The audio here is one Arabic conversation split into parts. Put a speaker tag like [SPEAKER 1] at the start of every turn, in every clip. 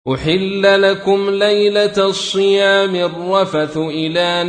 [SPEAKER 1] أحل لكم ليلة الصيام الرفث إلى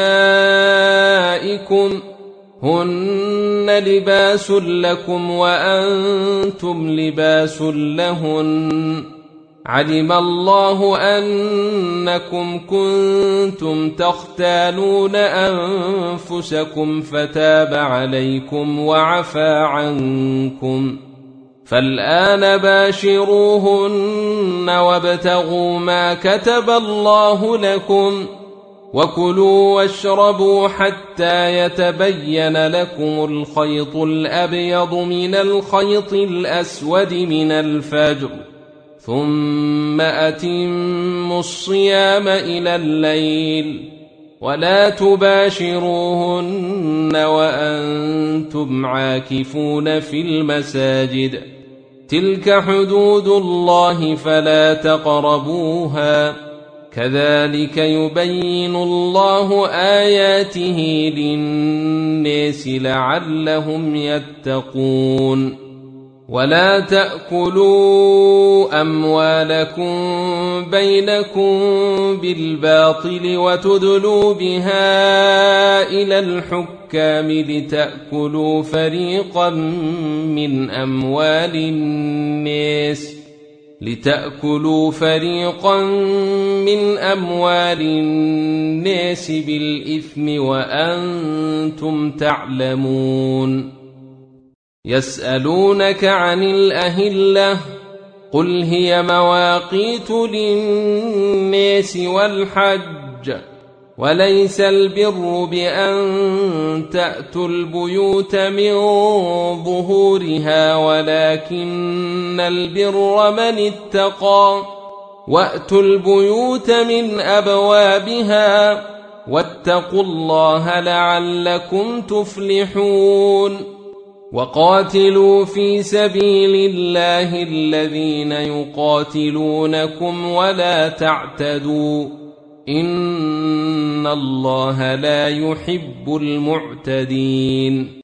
[SPEAKER 1] نسائكم هن لباس لكم وأنتم لباس لهن علم الله أنكم كنتم تختانون أنفسكم فتاب عليكم وعفى عنكم فالآن باشروهن وابتغوا ما كتب الله لكم وكلوا واشربوا حتى يتبين لكم الخيط الأبيض من الخيط الأسود من الفجر ثم أتموا الصيام إلى الليل ولا تباشروهن وأنتم عاكفون في المساجد تلك حدود الله فلا تقربوها كذلك يبين الله آياته للناس لعلهم يتقون ولا تأكلوا أموالكم بينكم بالباطل وتدلوا بها إلى الحكام لتأكلوا فريقا من أموال الناس بالإثم وأنتم تعلمون يسألونك عن الأهلة قل هي مواقيت للناس والحج وليس البر بأن تأتوا البيوت من ظهورها ولكن البر من اتقى وأتوا البيوت من أبوابها واتقوا الله لعلكم تفلحون وقاتلوا في سبيل الله الذين يقاتلونكم ولا تعتدوا إن الله لا يحب المعتدين